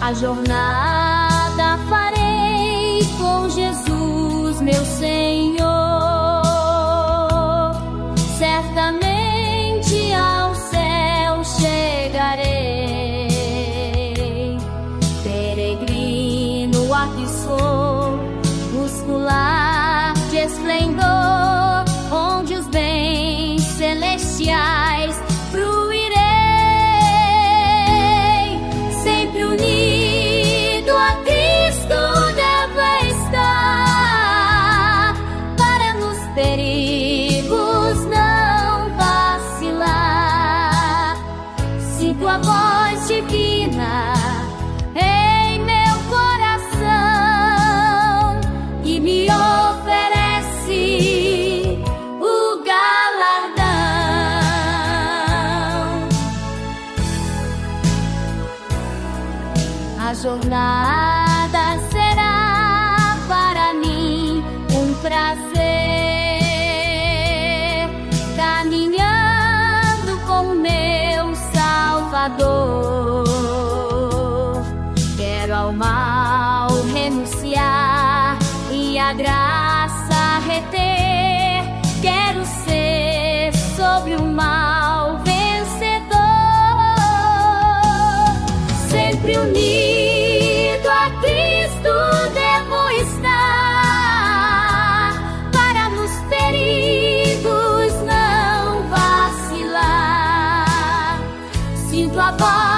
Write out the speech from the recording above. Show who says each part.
Speaker 1: A jornada farei com Jesus, meu Senhor. Certamente ao céu chegarei. Peregrino aqui sou, busco lar de esplendor, onde os bens celestiais fruirei. Sempre unido a Cristo devo estar, para nos perigos não vacilar. Sinto a voz divina em meu coração, que me oferece o galardão. A jornada será para mim um prazer, caminhando com meu Salvador. Quero ao mal renunciar e a graça reter. Quero ser sobre o mal vencedor. Sempre unido a Cristo devo estar, para nos perigos não vacilar. Sinto a voz